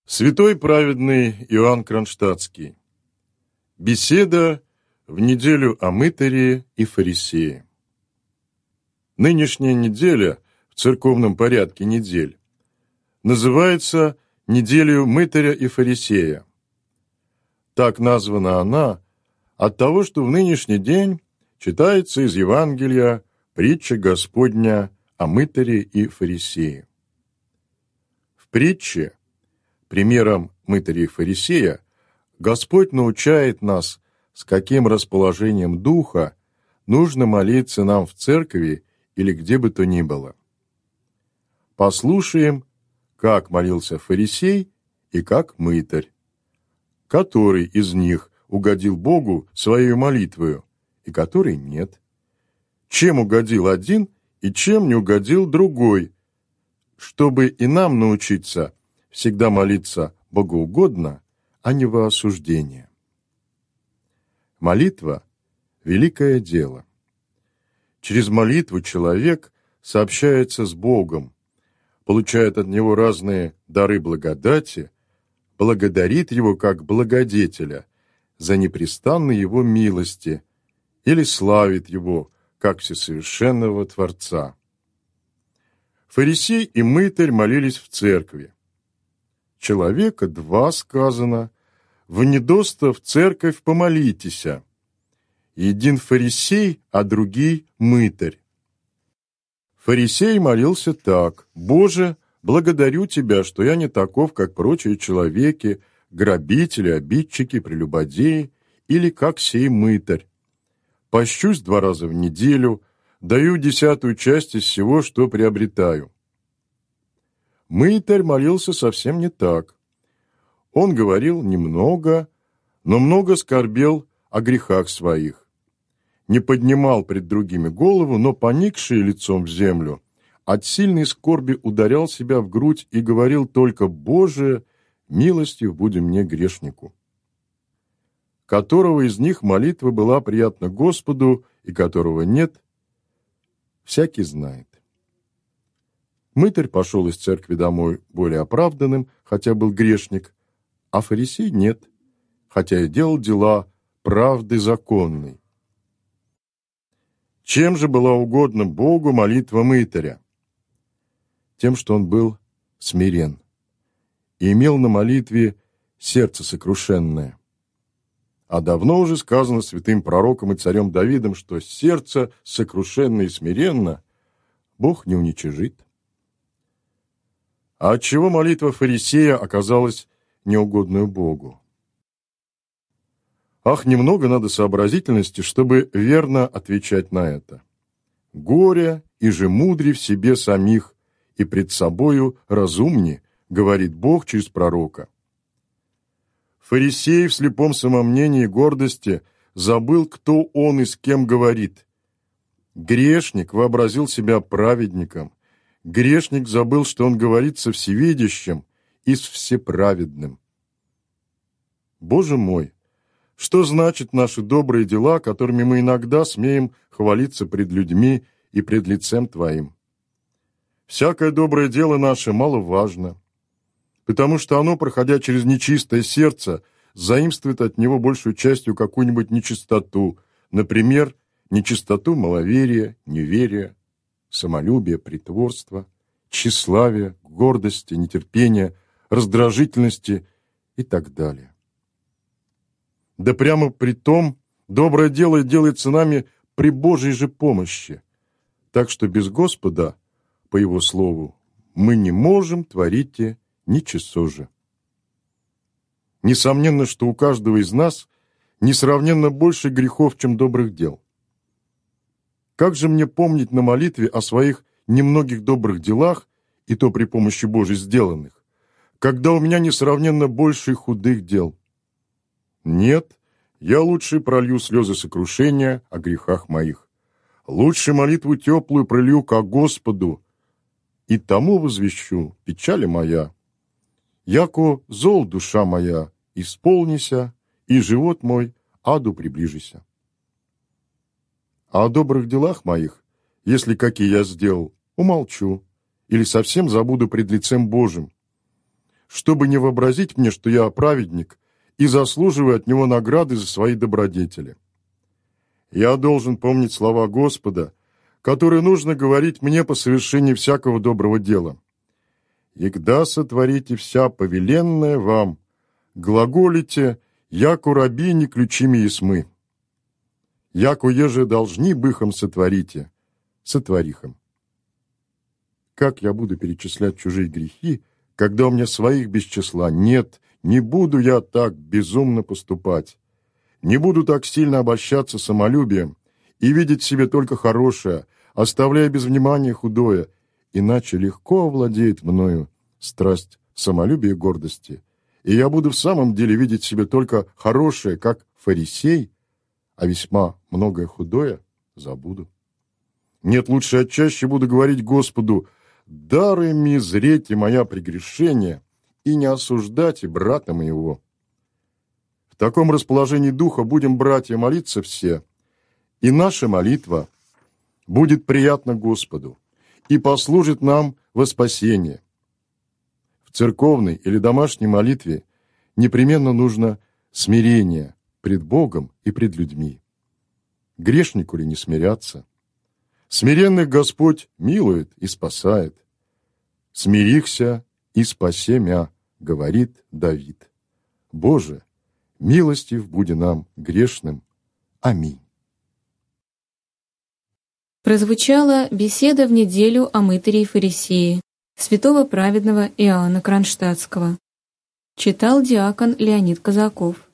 Святой праведный Иоанн Кронштадтский. Беседа в неделю о мытаре и фарисее. Нынешняя неделя в церковном порядке недель называется неделю мытаря и фарисея. Так названа она от того, что в нынешний день читается из Евангелия притча Господня о мытаре и фарисее. В притче примером мытаря и фарисея Господь научает нас, с каким расположением духа нужно молиться нам в церкви или где бы то ни было. Послушаем, как молился фарисей и как мытарь. Который из них угодил Богу своей молитвою, и который нет? Чем угодил один и чем не угодил другой, чтобы и нам научиться всегда молиться богоугодно, а не во осуждение. Молитва – великое дело. Через молитву человек сообщается с Богом, получает от Него разные дары благодати, благодарит Его как благодетеля за непрестанные Его милости или славит Его как всесовершенного Творца. Фарисей и мытарь молились в церкви. Человека два сказано, «Внедоста в церковь помолитеся». Един фарисей, а другий мытарь. Фарисей молился так: «Боже, благодарю Тебя, что я не таков, как прочие человеки, грабители, обидчики, прелюбодеи, или как сей мытарь. Пощусь 2 раза в неделю, даю 10-ую часть из всего, что приобретаю». Мытарь молился совсем не так. Он говорил немного, но много скорбел о грехах своих. Не поднимал пред другими голову, но, поникший лицом в землю, от сильной скорби ударял себя в грудь и говорил только: «Боже, милостив буди мне грешнику». Которого из них молитва была приятна Господу и которого нет, всякий знает. Мытарь пошел из церкви домой более оправданным, хотя был грешник, а фарисей нет, хотя и делал дела правды законной. Чем же была угодна Богу молитва мытаря? Тем, что он был смирен и имел на молитве сердце сокрушенное. А давно уже сказано святым пророком и царем Давидом, что сердце сокрушенно и смиренно Бог не уничижит. А отчего молитва фарисея оказалась неугодную Богу? Ах, немного надо сообразительности, чтобы верно отвечать на это. «Горе и же мудри в себе самих, и пред собою разумни», говорит Бог через пророка. Фарисей в слепом самомнении и гордости забыл, кто он и с кем говорит. Грешник вообразил себя праведником. Грешник забыл, что он говорит со всевидящим и с всеправедным. Боже мой, что значит наши добрые дела, которыми мы иногда смеем хвалиться пред людьми и пред лицем Твоим? Всякое доброе дело наше маловажно, потому что оно, проходя через нечистое сердце, заимствует от него большую частью какую-нибудь нечистоту, например, нечистоту маловерия, неверия, самолюбия, притворства, тщеславия, гордости, нетерпения, раздражительности и так далее. Да прямо при том, доброе дело делается нами при Божьей же помощи, так что без Господа, по Его слову, мы не можем творить ничего же. Несомненно, что у каждого из нас несравненно больше грехов, чем добрых дел. Как же мне помнить на молитве о своих немногих добрых делах, и то при помощи Божьей сделанных, когда у меня несравненно больше худых дел? Нет, я лучше пролью слезы сокрушения о грехах моих. Лучше молитву теплую пролью ко Господу, и тому возвещу: печали моя. Яко зол душа моя, исполнися, и живот мой аду приближися. А о добрых делах моих, если какие я сделал, умолчу или совсем забуду пред лицем Божьим. чтобы не вообразить мне, что я праведник и заслуживаю от него награды за свои добродетели. Я должен помнить слова Господа, которые нужно говорить мне по совершении всякого доброго дела. «Егда сотворите вся повеленная вам, глаголите, яку рабини ключими есмы. Яку еже должни быхом сотворите, сотворихом». Как я буду перечислять чужие грехи, когда у меня своих без числа? Нет, не буду я так безумно поступать. Не буду так сильно обольщаться самолюбием и видеть в себе только хорошее, оставляя без внимания худое, иначе легко овладеет мною страсть самолюбия и гордости, и я буду в самом деле видеть в себе только хорошее, как фарисей, а весьма многое худое забуду. Нет, лучше я чаще буду говорить Господу: «Даруй мне зреть и моя прегрешения, и не осуждайте брата моего». В таком расположении духа будем, братья, молиться все, и наша молитва будет приятна Господу и послужит нам во спасение. В церковной или домашней молитве непременно нужно смирение пред Богом и пред людьми. Грешнику ли не смиряться? Смиренных Господь милует и спасает. «Смирихся и спасе мя», говорит Давид. Боже, милостив буди нам, грешным. Аминь. Прозвучала беседа в неделю о мытаре и фарисее святого праведного Иоанна Кронштадтского. Читал диакон Леонид Казаков.